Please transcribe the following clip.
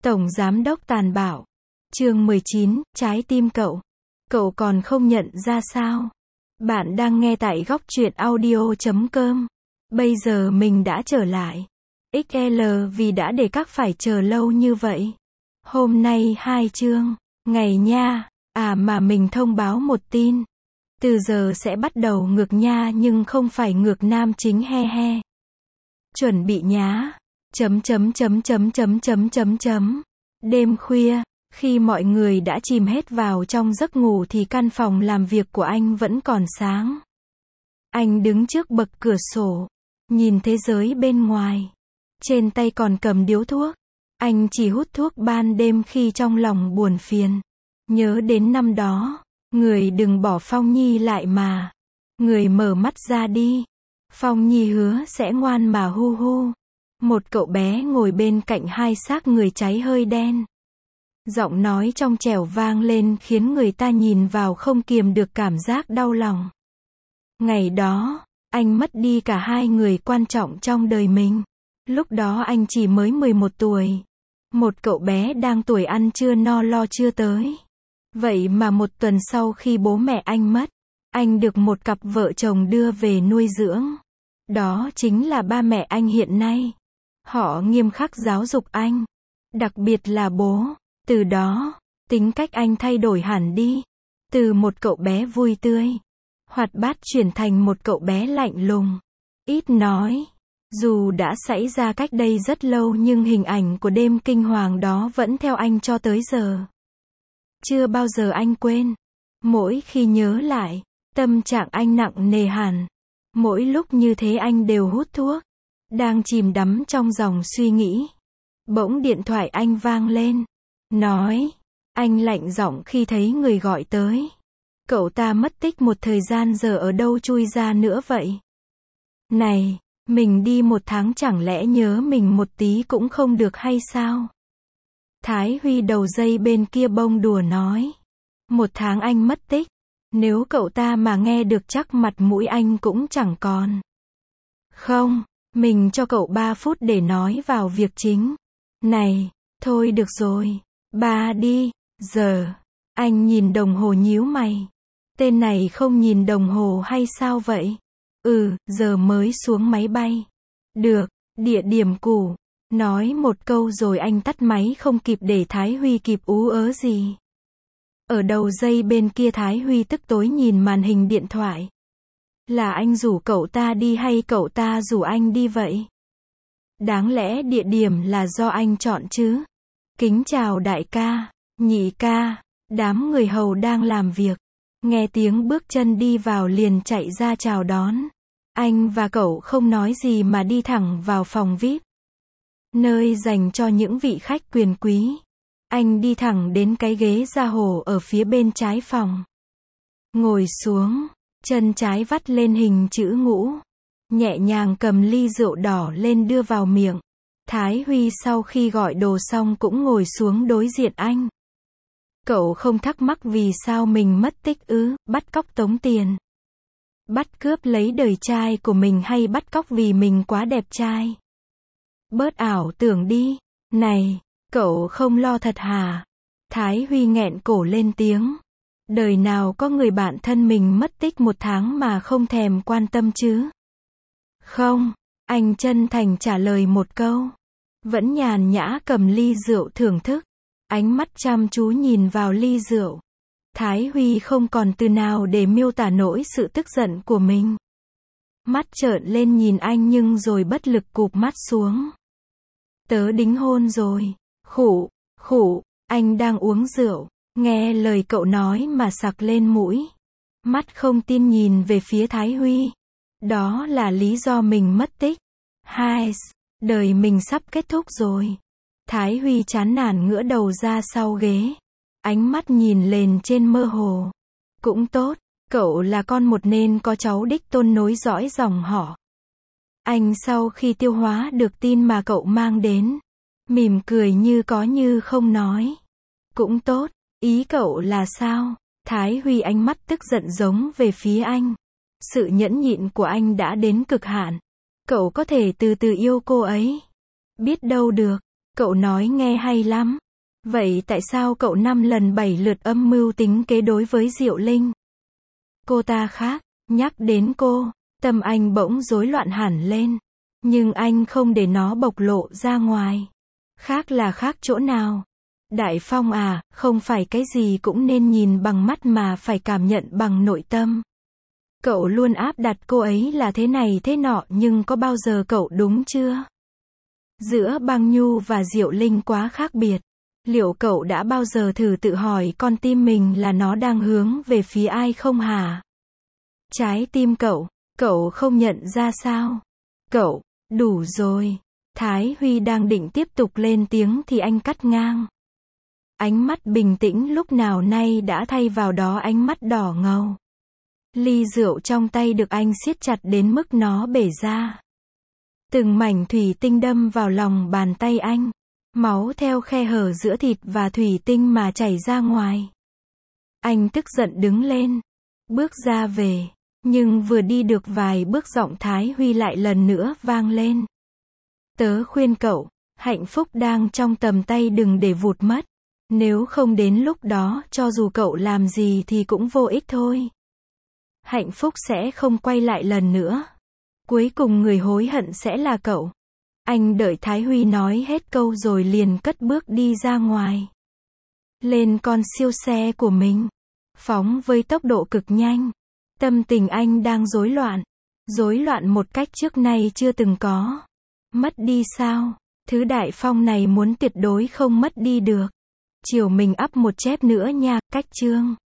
Tổng Giám đốc tàn bạo. Chương 19, trái tim cậu. Cậu còn không nhận ra sao? Bạn đang nghe tại góc truyện audio.com. Bây giờ mình đã trở lại. XL vì đã để các phải chờ lâu như vậy. Hôm nay 2 chương. Ngày nha. À mà mình thông báo một tin. Từ giờ sẽ bắt đầu ngược nha nhưng không phải ngược nam chính he he. Chuẩn bị nhá. Đêm khuya, khi mọi người đã chìm hết vào trong giấc ngủ thì căn phòng làm việc của anh vẫn còn sáng. Anh đứng trước bậc cửa sổ, nhìn thế giới bên ngoài. Trên tay còn cầm điếu thuốc. Anh chỉ hút thuốc ban đêm khi trong lòng buồn phiền. Nhớ đến năm đó, người đừng bỏ Phong Nhi lại mà. Người mở mắt ra đi. Phong Nhi hứa sẽ ngoan mà hu hu. Một cậu bé ngồi bên cạnh hai xác người cháy hơi đen. Giọng nói trong trẻo vang lên khiến người ta nhìn vào không kiềm được cảm giác đau lòng. Ngày đó, anh mất đi cả hai người quan trọng trong đời mình. Lúc đó anh chỉ mới 11 tuổi. Một cậu bé đang tuổi ăn chưa no lo chưa tới. Vậy mà một tuần sau khi bố mẹ anh mất, anh được một cặp vợ chồng đưa về nuôi dưỡng. Đó chính là ba mẹ anh hiện nay. Họ nghiêm khắc giáo dục anh. Đặc biệt là bố. Từ đó, tính cách anh thay đổi hẳn đi. Từ một cậu bé vui tươi, hoạt bát chuyển thành một cậu bé lạnh lùng, ít nói. Dù đã xảy ra cách đây rất lâu nhưng hình ảnh của đêm kinh hoàng đó vẫn theo anh cho tới giờ. Chưa bao giờ anh quên. Mỗi khi nhớ lại, tâm trạng anh nặng nề hẳn. Mỗi lúc như thế anh đều hút thuốc. Đang chìm đắm trong dòng suy nghĩ. Bỗng điện thoại anh vang lên. Nói. Anh lạnh giọng khi thấy người gọi tới. Cậu ta mất tích một thời gian giờ ở đâu chui ra nữa vậy? Này, mình đi 1 tháng chẳng lẽ nhớ mình một tí cũng không được hay sao? Thái Huy đầu dây bên kia bông đùa nói. 1 tháng anh mất tích. Nếu cậu ta mà nghe được chắc mặt mũi anh cũng chẳng còn. Không, mình cho cậu 3 phút để nói vào việc chính. Này, thôi được rồi. 3 đi, giờ. Anh nhìn đồng hồ nhíu mày. Tên này không nhìn đồng hồ hay sao vậy? Giờ mới xuống máy bay. Được, địa điểm cũ. Nói một câu rồi anh tắt máy không kịp để Thái Huy kịp ú ớ gì. Ở đầu dây bên kia Thái Huy tức tối nhìn màn hình điện thoại. Là anh rủ cậu ta đi hay cậu ta rủ anh đi vậy? Đáng lẽ địa điểm là do anh chọn chứ? Kính chào đại ca, nhị ca. Đám người hầu đang làm việc. Nghe tiếng bước chân đi vào liền chạy ra chào đón. Anh và cậu không nói gì mà đi thẳng vào phòng VIP. Nơi dành cho những vị khách quyền quý. Anh đi thẳng đến cái ghế da hồ ở phía bên trái phòng. Ngồi xuống, chân trái vắt lên hình chữ ngũ. Nhẹ nhàng cầm ly rượu đỏ lên đưa vào miệng. Thái Huy sau khi gọi đồ xong cũng ngồi xuống đối diện anh. Cậu không thắc mắc vì sao mình mất tích ư? Bắt cóc tống tiền, bắt cướp lấy đời trai của mình hay bắt cóc vì mình quá đẹp trai? Bớt ảo tưởng đi. Này, cậu không lo thật hả? Thái Huy nghẹn cổ lên tiếng. Đời nào có người bạn thân mình mất tích 1 tháng mà không thèm quan tâm chứ? Không, anh chân thành trả lời một câu. Vẫn nhàn nhã cầm ly rượu thưởng thức. Ánh mắt chăm chú nhìn vào ly rượu. Thái Huy không còn từ nào để miêu tả nổi sự tức giận của mình. Mắt trợn lên nhìn anh nhưng rồi bất lực cụp mắt xuống. Tớ đính hôn rồi. Khụ, khụ, anh đang uống rượu. Nghe lời cậu nói mà sặc lên mũi. Mắt không tin nhìn về phía Thái Huy. Đó là lý do mình mất tích. Hai, đời mình sắp kết thúc rồi. Thái Huy chán nản ngửa đầu ra sau ghế. Ánh mắt nhìn lên trên mơ hồ. Cũng tốt, cậu là con một nên có cháu đích tôn nối dõi dòng họ. Anh sau khi tiêu hóa được tin mà cậu mang đến, mỉm cười như có như không nói. Cũng tốt, ý cậu là sao? Thái Huy ánh mắt tức giận giống về phía anh. Sự nhẫn nhịn của anh đã đến cực hạn. Cậu có thể từ từ yêu cô ấy. Biết đâu được. Cậu nói nghe hay lắm. Vậy tại sao cậu 5 lần 7 lượt âm mưu tính kế đối với Diệu Linh? Cô ta khác, nhắc đến cô, tâm anh bỗng rối loạn hẳn lên. Nhưng anh không để nó bộc lộ ra ngoài. Khác là khác chỗ nào? Đại Phong à, không phải cái gì cũng nên nhìn bằng mắt mà phải cảm nhận bằng nội tâm. Cậu luôn áp đặt cô ấy là thế này thế nọ nhưng có bao giờ cậu đúng chưa? Giữa Băng Nhu và Diệu Linh quá khác biệt. Liệu cậu đã bao giờ thử tự hỏi con tim mình là nó đang hướng về phía ai không hả? Trái tim cậu không nhận ra sao? Cậu, đủ rồi. Thái Huy đang định tiếp tục lên tiếng thì anh cắt ngang. Ánh mắt bình tĩnh lúc nào nay đã thay vào đó ánh mắt đỏ ngầu. Ly rượu trong tay được anh siết chặt đến mức nó bể ra. Từng mảnh thủy tinh đâm vào lòng bàn tay anh. Máu theo khe hở giữa thịt và thủy tinh mà chảy ra ngoài. Anh tức giận đứng lên. Bước ra về. Nhưng vừa đi được vài bước giọng Thái Huy lại lần nữa vang lên. Tớ khuyên cậu, hạnh phúc đang trong tầm tay đừng để vụt mất. Nếu không đến lúc đó cho dù cậu làm gì thì cũng vô ích thôi. Hạnh phúc sẽ không quay lại lần nữa. Cuối cùng người hối hận sẽ là cậu. Anh đợi Thái Huy nói hết câu rồi liền cất bước đi ra ngoài. Lên con siêu xe của mình. Phóng với tốc độ cực nhanh. Tâm tình anh đang rối loạn. Rối loạn một cách trước nay chưa từng có. Mất đi sao? Thứ Đại Phong này muốn tuyệt đối không mất đi được. Chiều mình up một chép nữa nha, cách chương.